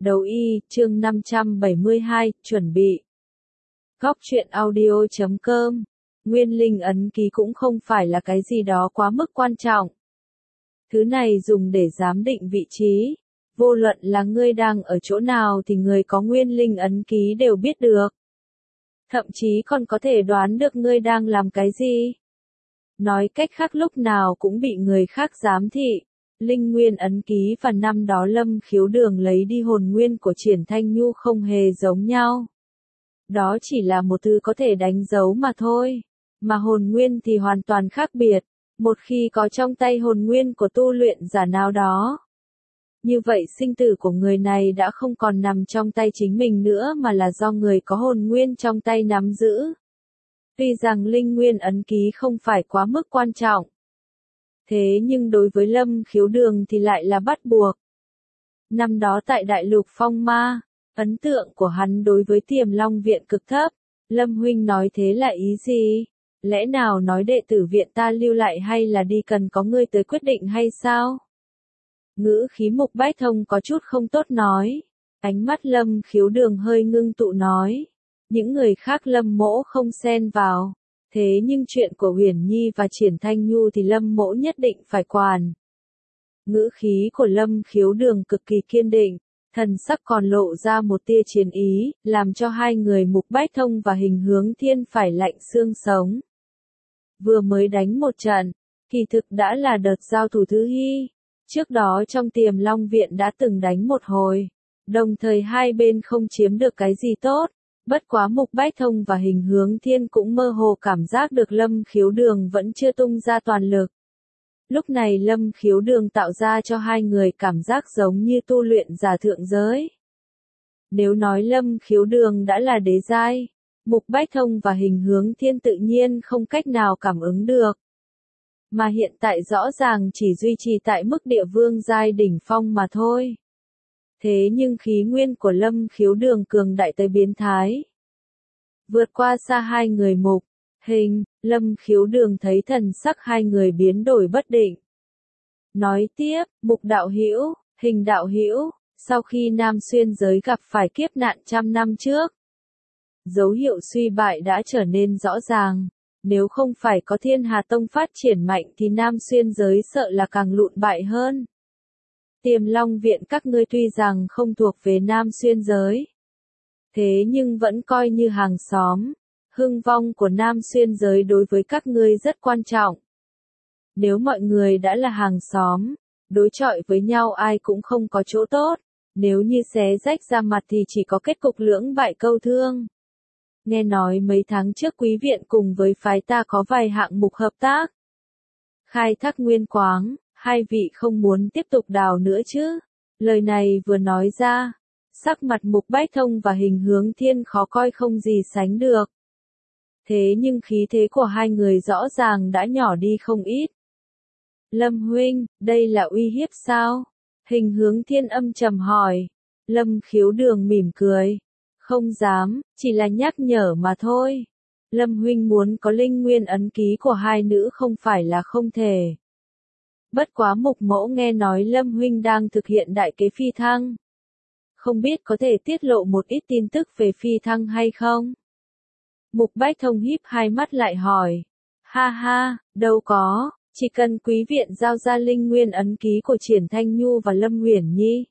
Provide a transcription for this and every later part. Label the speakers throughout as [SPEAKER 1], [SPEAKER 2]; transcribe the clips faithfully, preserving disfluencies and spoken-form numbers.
[SPEAKER 1] Đấu y, chương năm trăm bảy mươi hai, chuẩn bị. Góc truyện audio chấm com. Nguyên linh ấn ký cũng không phải là cái gì đó quá mức quan trọng. Thứ này dùng để giám định vị trí. Vô luận là ngươi đang ở chỗ nào thì người có nguyên linh ấn ký đều biết được. Thậm chí còn có thể đoán được ngươi đang làm cái gì. Nói cách khác lúc nào cũng bị người khác giám thị. Linh nguyên ấn ký và năm đó Lâm Khiếu Đường lấy đi hồn nguyên của Triển Thanh Nhu không hề giống nhau. Đó chỉ là một thứ có thể đánh dấu mà thôi. Mà hồn nguyên thì hoàn toàn khác biệt. Một khi có trong tay hồn nguyên của tu luyện giả nào đó. Như vậy sinh tử của người này đã không còn nằm trong tay chính mình nữa mà là do người có hồn nguyên trong tay nắm giữ. Tuy rằng linh nguyên ấn ký không phải quá mức quan trọng. Thế nhưng đối với Lâm Khiếu Đường thì lại là bắt buộc. Năm đó tại Đại Lục Phong Ma, ấn tượng của hắn đối với Tiềm Long Viện cực thấp. Lâm huynh nói thế là ý gì? Lẽ nào nói đệ tử viện ta lưu lại hay là đi cần có ngươi tới quyết định hay sao? Ngữ khí Mục Bách Thông có chút không tốt nói. Ánh mắt Lâm Khiếu Đường hơi ngưng tụ nói. Những người khác Lâm mỗ không xen vào. Thế nhưng chuyện của Huyền Nhi và Triển Thanh Nhu thì Lâm mỗ nhất định phải quản. Ngữ khí của Lâm Khiếu Đường cực kỳ kiên định, thần sắc còn lộ ra một tia chiến ý, làm cho hai người Mục Bách Thông và Hình Hướng Thiên phải lạnh xương sống. Vừa mới đánh một trận, kỳ thực đã là đợt giao thủ thứ hy. Trước đó trong Tiềm Long Viện đã từng đánh một hồi, đồng thời hai bên không chiếm được cái gì tốt. Bất quá Mục Bách Thông và Hình Hướng Thiên cũng mơ hồ cảm giác được Lâm Khiếu Đường vẫn chưa tung ra toàn lực. Lúc này Lâm Khiếu Đường tạo ra cho hai người cảm giác giống như tu luyện giả thượng giới. Nếu nói Lâm Khiếu Đường đã là đế giai, Mục Bách Thông và Hình Hướng Thiên tự nhiên không cách nào cảm ứng được. Mà hiện tại rõ ràng chỉ duy trì tại mức địa vương giai đỉnh phong mà thôi. Thế nhưng khí nguyên của Lâm Khiếu Đường cường đại tới biến thái. Vượt qua xa hai người Mục, Hình, Lâm Khiếu Đường thấy thần sắc hai người biến đổi bất định. Nói tiếp, Mục đạo hữu, Hình đạo hữu, sau khi Nam Xuyên giới gặp phải kiếp nạn trăm năm trước, dấu hiệu suy bại đã trở nên rõ ràng. Nếu không phải có Thiên Hà Tông phát triển mạnh thì Nam Xuyên giới sợ là càng lụn bại hơn. Tiềm Long Viện các ngươi tuy rằng không thuộc về Nam Xuyên giới. Thế nhưng vẫn coi như hàng xóm. Hưng vong của Nam Xuyên giới đối với các ngươi rất quan trọng. Nếu mọi người đã là hàng xóm, đối chọi với nhau ai cũng không có chỗ tốt. Nếu như xé rách ra mặt thì chỉ có kết cục lưỡng bại câu thương. Nghe nói mấy tháng trước quý viện cùng với phái ta có vài hạng mục hợp tác. Khai thác nguyên quáng. Hai vị không muốn tiếp tục đào nữa chứ? Lời này vừa nói ra, sắc mặt Mục Bách Thông và Hình Hướng Thiên khó coi không gì sánh được. Thế nhưng khí thế của hai người rõ ràng đã nhỏ đi không ít. Lâm huynh, đây là uy hiếp sao? Hình Hướng Thiên âm trầm hỏi. Lâm Khiếu Đường mỉm cười. Không dám, chỉ là nhắc nhở mà thôi. Lâm huynh muốn có linh nguyên ấn ký của hai nữ không phải là không thể. Bất quá Mục mẫu nghe nói Lâm huynh đang thực hiện đại kế phi thăng. Không biết có thể tiết lộ một ít tin tức về phi thăng hay không? Mục Bách Thông híp hai mắt lại hỏi. Ha ha, đâu có, chỉ cần quý viện giao ra linh nguyên ấn ký của Triển Thanh Nhu và Lâm Huyền Nhi.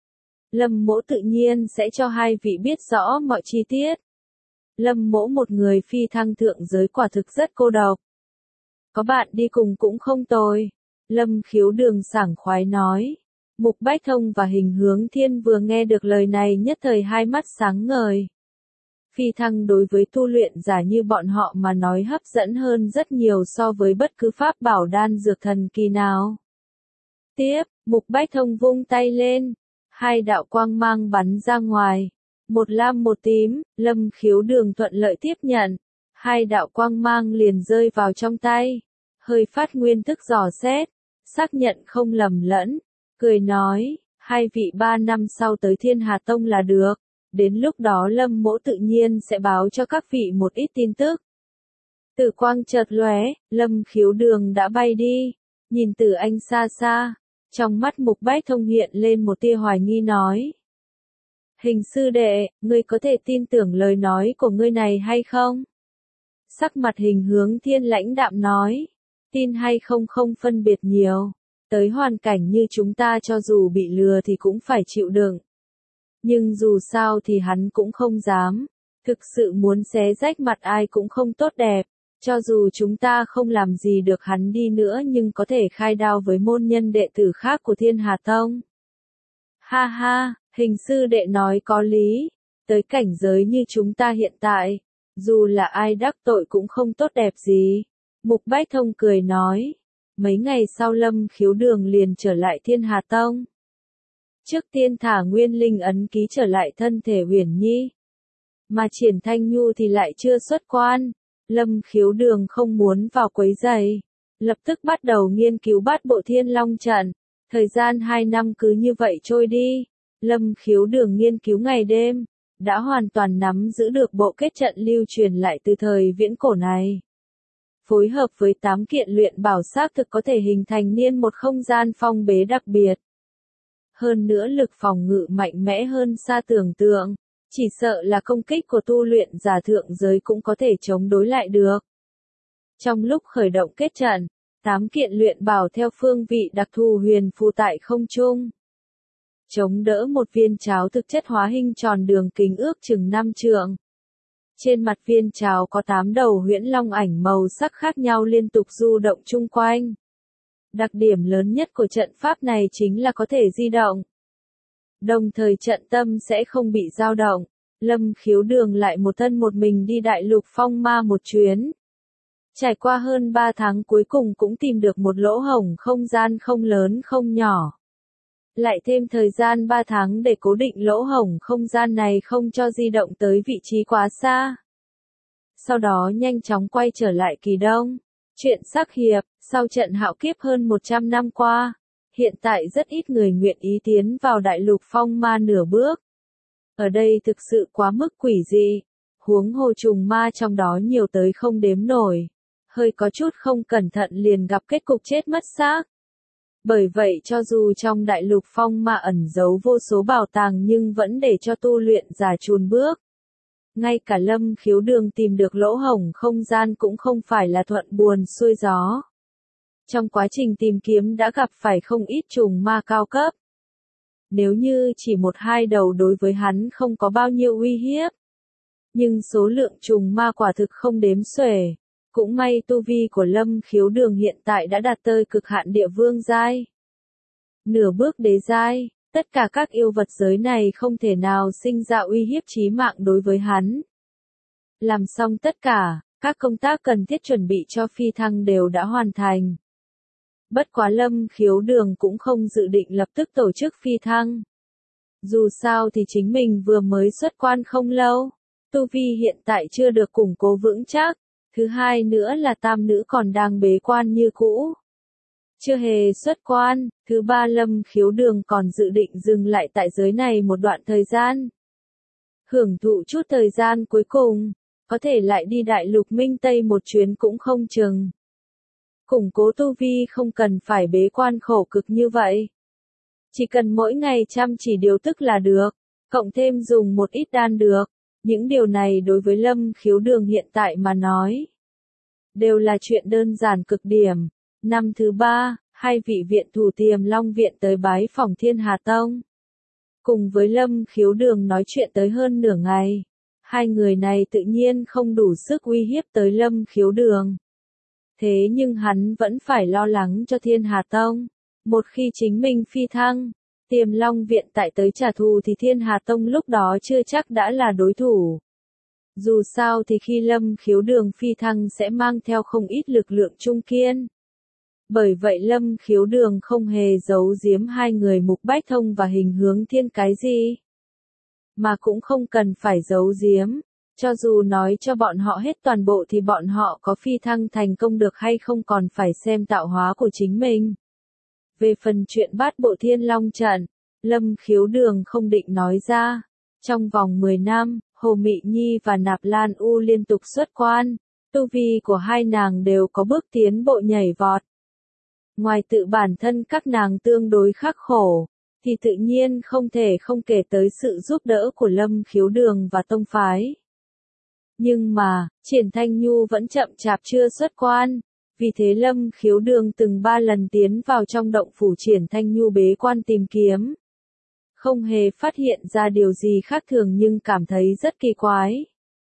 [SPEAKER 1] Lâm mỗ tự nhiên sẽ cho hai vị biết rõ mọi chi tiết. Lâm mỗ một người phi thăng thượng giới quả thực rất cô độc. Có bạn đi cùng cũng không tồi. Lâm Khiếu Đường sảng khoái nói. Mục Bách Thông và Hình Hướng Thiên vừa nghe được lời này nhất thời hai mắt sáng ngời. Phi thăng đối với tu luyện giả như bọn họ mà nói hấp dẫn hơn rất nhiều so với bất cứ pháp bảo đan dược thần kỳ nào. Tiếp, Mục Bách Thông vung tay lên. Hai đạo quang mang bắn ra ngoài. Một lam một tím, Lâm Khiếu Đường thuận lợi tiếp nhận. Hai đạo quang mang liền rơi vào trong tay. Hơi phát nguyên thức dò xét. Xác nhận không lầm lẫn, cười nói, hai vị ba năm sau tới Thiên Hà Tông là được, đến lúc đó Lâm mỗ tự nhiên sẽ báo cho các vị một ít tin tức. Tử quang chợt lóe, Lâm Khiếu Đường đã bay đi, nhìn Tử Anh xa xa, trong mắt Mục Bách Thông hiện lên một tia hoài nghi nói. Hình sư đệ, ngươi có thể tin tưởng lời nói của ngươi này hay không? Sắc mặt Hình Hướng Thiên lãnh đạm nói, tin hay không không phân biệt nhiều, tới hoàn cảnh như chúng ta cho dù bị lừa thì cũng phải chịu đựng. Nhưng dù sao thì hắn cũng không dám, thực sự muốn xé rách mặt ai cũng không tốt đẹp, cho dù chúng ta không làm gì được hắn đi nữa nhưng có thể khai đao với môn nhân đệ tử khác của Thiên Hà Tông. Ha ha, Hình sư đệ nói có lý, tới cảnh giới như chúng ta hiện tại, dù là ai đắc tội cũng không tốt đẹp gì. Mục Bách Thông cười nói, mấy ngày sau Lâm Khiếu Đường liền trở lại Thiên Hà Tông. Trước tiên thả Nguyên Linh ấn ký trở lại thân thể Uyển Nhi. Mà Triển Thanh Nhu thì lại chưa xuất quan, Lâm Khiếu Đường không muốn vào quấy rầy, lập tức bắt đầu nghiên cứu bát bộ Thiên Long trận. Thời gian hai năm cứ như vậy trôi đi, Lâm Khiếu Đường nghiên cứu ngày đêm, đã hoàn toàn nắm giữ được bộ kết trận lưu truyền lại từ thời viễn cổ này. Phối hợp với tám kiện luyện bảo xác thực có thể hình thành nên một không gian phong bế đặc biệt. Hơn nữa lực phòng ngự mạnh mẽ hơn xa tưởng tượng, chỉ sợ là công kích của tu luyện giả thượng giới cũng có thể chống đối lại được. Trong lúc khởi động kết trận, tám kiện luyện bảo theo phương vị đặc thù huyền phù tại không trung, chống đỡ một viên cháo thực chất hóa hình tròn đường kính ước chừng năm trượng. Trên mặt viên cháo có tám đầu huyễn long ảnh màu sắc khác nhau liên tục du động chung quanh. Đặc điểm lớn nhất của trận pháp này chính là có thể di động. Đồng thời trận tâm sẽ không bị dao động. Lâm Khiếu Đường lại một thân một mình đi đại lục phong ma một chuyến. Trải qua hơn ba tháng cuối cùng cũng tìm được một lỗ hổng không gian không lớn không nhỏ. Lại thêm thời gian ba tháng để cố định lỗ hổng không gian này không cho di động tới vị trí quá xa. Sau đó nhanh chóng quay trở lại Kỳ Đông. Chuyện sắc hiệp, sau trận hạo kiếp hơn một trăm năm qua, hiện tại rất ít người nguyện ý tiến vào đại lục phong ma nửa bước. Ở đây thực sự quá mức quỷ dị, huống hồ trùng ma trong đó nhiều tới không đếm nổi. Hơi có chút không cẩn thận liền gặp kết cục chết mất xác. Bởi vậy cho dù trong đại lục phong ma ẩn giấu vô số bảo tàng nhưng vẫn để cho tu luyện giả chùn bước. Ngay cả Lâm Khiếu Đường tìm được lỗ hổng không gian cũng không phải là thuận buồm xuôi gió. Trong quá trình tìm kiếm đã gặp phải không ít trùng ma cao cấp. Nếu như chỉ một hai đầu đối với hắn không có bao nhiêu uy hiếp. Nhưng số lượng trùng ma quả thực không đếm xuể. Cũng may tu vi của Lâm Khiếu Đường hiện tại đã đạt tới cực hạn địa vương giai. Nửa bước đế giai, tất cả các yêu vật giới này không thể nào sinh ra uy hiếp chí mạng đối với hắn. Làm xong tất cả, các công tác cần thiết chuẩn bị cho phi thăng đều đã hoàn thành. Bất quá Lâm Khiếu Đường cũng không dự định lập tức tổ chức phi thăng. Dù sao thì chính mình vừa mới xuất quan không lâu, tu vi hiện tại chưa được củng cố vững chắc. Thứ hai nữa là tam nữ còn đang bế quan như cũ. Chưa hề xuất quan. Thứ ba Lâm Khiếu Đường còn dự định dừng lại tại giới này một đoạn thời gian. Hưởng thụ chút thời gian cuối cùng. Có thể lại đi đại lục Minh Tây một chuyến cũng không chừng. Củng cố tu vi không cần phải bế quan khổ cực như vậy. Chỉ cần mỗi ngày chăm chỉ điều tức là được. Cộng thêm dùng một ít đan được. Những điều này đối với Lâm Khiếu Đường hiện tại mà nói, đều là chuyện đơn giản cực điểm. Năm thứ ba, hai vị viện thủ Tiềm Long Viện tới bái phỏng Thiên Hà Tông. Cùng với Lâm Khiếu Đường nói chuyện tới hơn nửa ngày. Hai người này tự nhiên không đủ sức uy hiếp tới Lâm Khiếu Đường. Thế nhưng hắn vẫn phải lo lắng cho Thiên Hà Tông. Một khi chính mình phi thăng, Tiềm Long Viện tại tới trả thù thì Thiên Hà Tông lúc đó chưa chắc đã là đối thủ. Dù sao thì khi Lâm Khiếu Đường phi thăng sẽ mang theo không ít lực lượng trung kiên. Bởi vậy Lâm Khiếu Đường không hề giấu giếm hai người Mục Bách Thông và Hình Hướng Thiên cái gì. Mà cũng không cần phải giấu giếm. Cho dù nói cho bọn họ hết toàn bộ thì bọn họ có phi thăng thành công được hay không còn phải xem tạo hóa của chính mình. Về phần chuyện bát bộ Thiên Long trận, Lâm Khiếu Đường không định nói ra. Trong vòng mười năm, Hồ Mị Nhi và Nạp Lan U liên tục xuất quan, tu vi của hai nàng đều có bước tiến bộ nhảy vọt. Ngoài tự bản thân các nàng tương đối khắc khổ, thì tự nhiên không thể không kể tới sự giúp đỡ của Lâm Khiếu Đường và tông phái. Nhưng mà, Triển Thanh Nhu vẫn chậm chạp chưa xuất quan, vì thế Lâm Khiếu Đường từng ba lần tiến vào trong động phủ Triển Thanh Nhu bế quan tìm kiếm. Không hề phát hiện ra điều gì khác thường nhưng cảm thấy rất kỳ quái.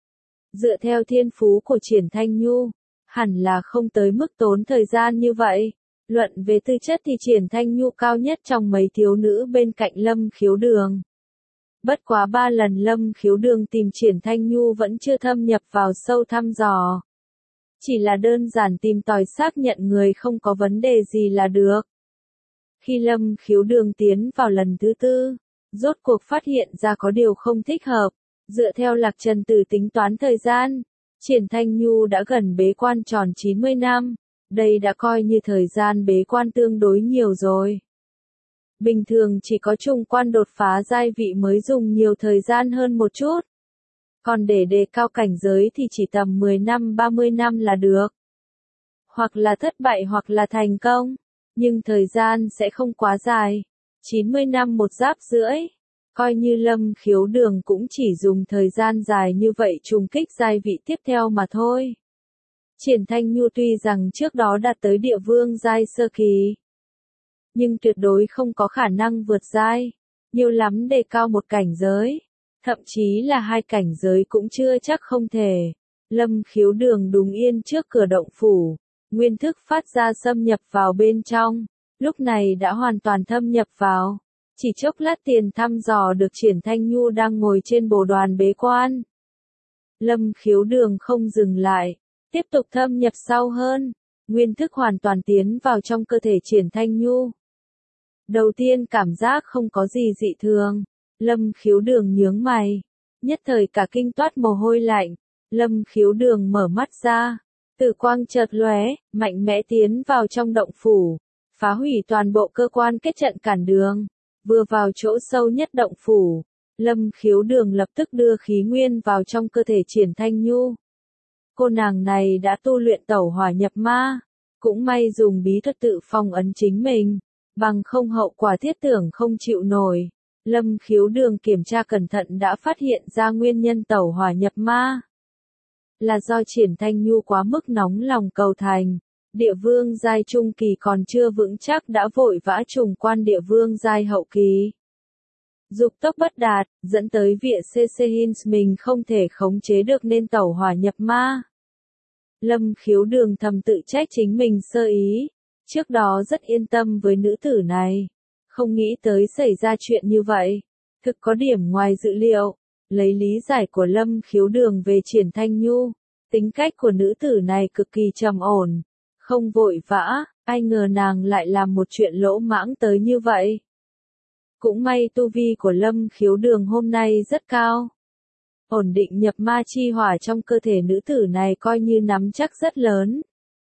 [SPEAKER 1] Dựa theo thiên phú của Triển Thanh Nhu, hẳn là không tới mức tốn thời gian như vậy. Luận về tư chất thì Triển Thanh Nhu cao nhất trong mấy thiếu nữ bên cạnh Lâm Khiếu Đường. Bất quá ba lần Lâm Khiếu Đường tìm Triển Thanh Nhu vẫn chưa thâm nhập vào sâu thăm dò. Chỉ là đơn giản tìm tòi xác nhận người không có vấn đề gì là được. Khi Lâm Khiếu Đường tiến vào lần thứ tư, rốt cuộc phát hiện ra có điều không thích hợp. Dựa theo Lạc Trần Tử tính toán thời gian, Triển Thanh Nhu đã gần bế quan tròn chín mươi năm. Đây đã coi như thời gian bế quan tương đối nhiều rồi. Bình thường chỉ có trùng quan đột phá giai vị mới dùng nhiều thời gian hơn một chút. Còn để đề cao cảnh giới thì chỉ tầm mười năm ba mươi năm là được. Hoặc là thất bại hoặc là thành công. Nhưng thời gian sẽ không quá dài. chín mươi năm một giáp rưỡi. Coi như Lâm Khiếu Đường cũng chỉ dùng thời gian dài như vậy trùng kích giai vị tiếp theo mà thôi. Triển Thanh Nhu tuy rằng trước đó đạt tới địa vương giai sơ kỳ, nhưng tuyệt đối không có khả năng vượt giai, nhiều lắm đề cao một cảnh giới, thậm chí là hai cảnh giới cũng chưa chắc không thể. Lâm Khiếu Đường đúng yên trước cửa động phủ, nguyên thức phát ra xâm nhập vào bên trong, lúc này đã hoàn toàn thâm nhập vào, chỉ chốc lát tiền thăm dò được Triển Thanh Nhu đang ngồi trên bồ đoàn bế quan. Lâm Khiếu Đường không dừng lại, tiếp tục thâm nhập sâu hơn, nguyên thức hoàn toàn tiến vào trong cơ thể Triển Thanh Nhu. Đầu tiên cảm giác không có gì dị thường, Lâm Khiếu Đường nhướng mày, nhất thời cả kinh toát mồ hôi lạnh, Lâm Khiếu Đường mở mắt ra, tử quang chợt lóe, mạnh mẽ tiến vào trong động phủ, phá hủy toàn bộ cơ quan kết trận cản đường, vừa vào chỗ sâu nhất động phủ, Lâm Khiếu Đường lập tức đưa khí nguyên vào trong cơ thể Triển Thanh Nhu. Cô nàng này đã tu luyện tẩu hỏa nhập ma, cũng may dùng bí thuật tự phong ấn chính mình, bằng không hậu quả thiết tưởng không chịu nổi. Lâm Khiếu Đường kiểm tra cẩn thận đã phát hiện ra nguyên nhân tẩu hỏa nhập ma. Là do Triển Thanh Nhu quá mức nóng lòng cầu thành, địa vương giai trung kỳ còn chưa vững chắc đã vội vã trùng quan địa vương giai hậu kỳ. Dục tốc bất đạt, dẫn tới viện xê xê Hins mình không thể khống chế được nên tẩu hỏa nhập ma. Lâm Khiếu Đường thầm tự trách chính mình sơ ý, trước đó rất yên tâm với nữ tử này, không nghĩ tới xảy ra chuyện như vậy, thực có điểm ngoài dự liệu. Lấy lý giải của Lâm Khiếu Đường về Triển Thanh Nhu, tính cách của nữ tử này cực kỳ trầm ổn, không vội vã, ai ngờ nàng lại làm một chuyện lỗ mãng tới như vậy. Cũng may tu vi của Lâm Khiếu Đường hôm nay rất cao. Ổn định nhập ma chi hỏa trong cơ thể nữ tử này coi như nắm chắc rất lớn.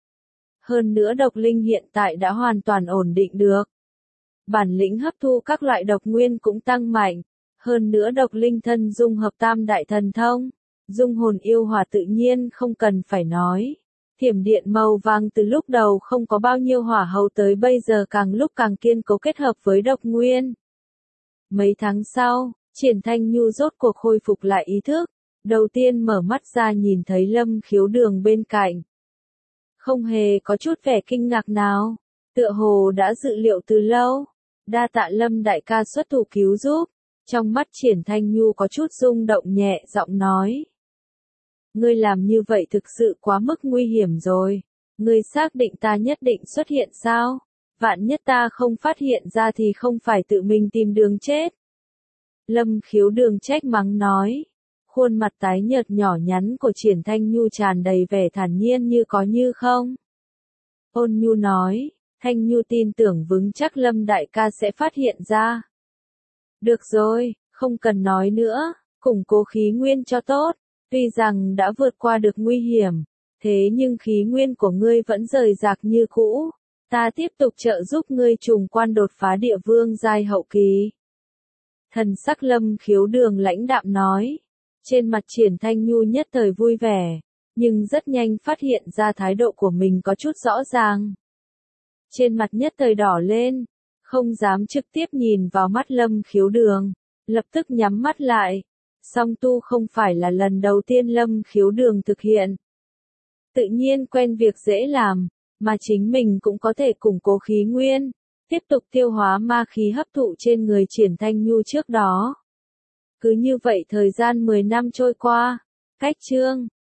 [SPEAKER 1] Hơn nữa độc linh hiện tại đã hoàn toàn ổn định được. Bản lĩnh hấp thu các loại độc nguyên cũng tăng mạnh. Hơn nữa độc linh thân dung hợp tam đại thần thông. Dung hồn yêu hỏa tự nhiên không cần phải nói. Thiểm điện màu vàng từ lúc đầu không có bao nhiêu hỏa hầu tới bây giờ càng lúc càng kiên cố kết hợp với độc nguyên. Mấy tháng sau, Triển Thanh Nhu rốt cuộc khôi phục lại ý thức, đầu tiên mở mắt ra nhìn thấy Lâm Khiếu Đường bên cạnh. Không hề có chút vẻ kinh ngạc nào, tựa hồ đã dự liệu từ lâu, đa tạ Lâm đại ca xuất thủ cứu giúp, trong mắt Triển Thanh Nhu có chút rung động nhẹ giọng nói. Ngươi làm như vậy thực sự quá mức nguy hiểm rồi, ngươi xác định ta nhất định xuất hiện sao? Vạn nhất ta không phát hiện ra thì không phải tự mình tìm đường chết. Lâm Khiếu Đường trách mắng nói. Khuôn mặt tái nhợt nhỏ nhắn của Triển Thanh Nhu tràn đầy vẻ thản nhiên như có như không. Ôn Nhu nói, Thanh Nhu tin tưởng vững chắc Lâm đại ca sẽ phát hiện ra. Được rồi, không cần nói nữa, củng cố khí nguyên cho tốt. Tuy rằng đã vượt qua được nguy hiểm, thế nhưng khí nguyên của ngươi vẫn rời rạc như cũ. Ta tiếp tục trợ giúp ngươi trùng quan đột phá địa vương giai hậu kỳ. Thần sắc Lâm Khiếu Đường lãnh đạm nói. Trên mặt Triển Thanh Nhu nhất thời vui vẻ, nhưng rất nhanh phát hiện ra thái độ của mình có chút rõ ràng. Trên mặt nhất thời đỏ lên, Không dám trực tiếp nhìn vào mắt Lâm Khiếu Đường, lập tức nhắm mắt lại. Song tu không phải là lần đầu tiên Lâm Khiếu Đường thực hiện. Tự nhiên quen việc dễ làm, mà chính mình cũng có thể củng cố khí nguyên, tiếp tục tiêu hóa ma khí hấp thụ trên người Triển Thanh Nhu trước đó. Cứ như vậy thời gian mười năm trôi qua, cách chương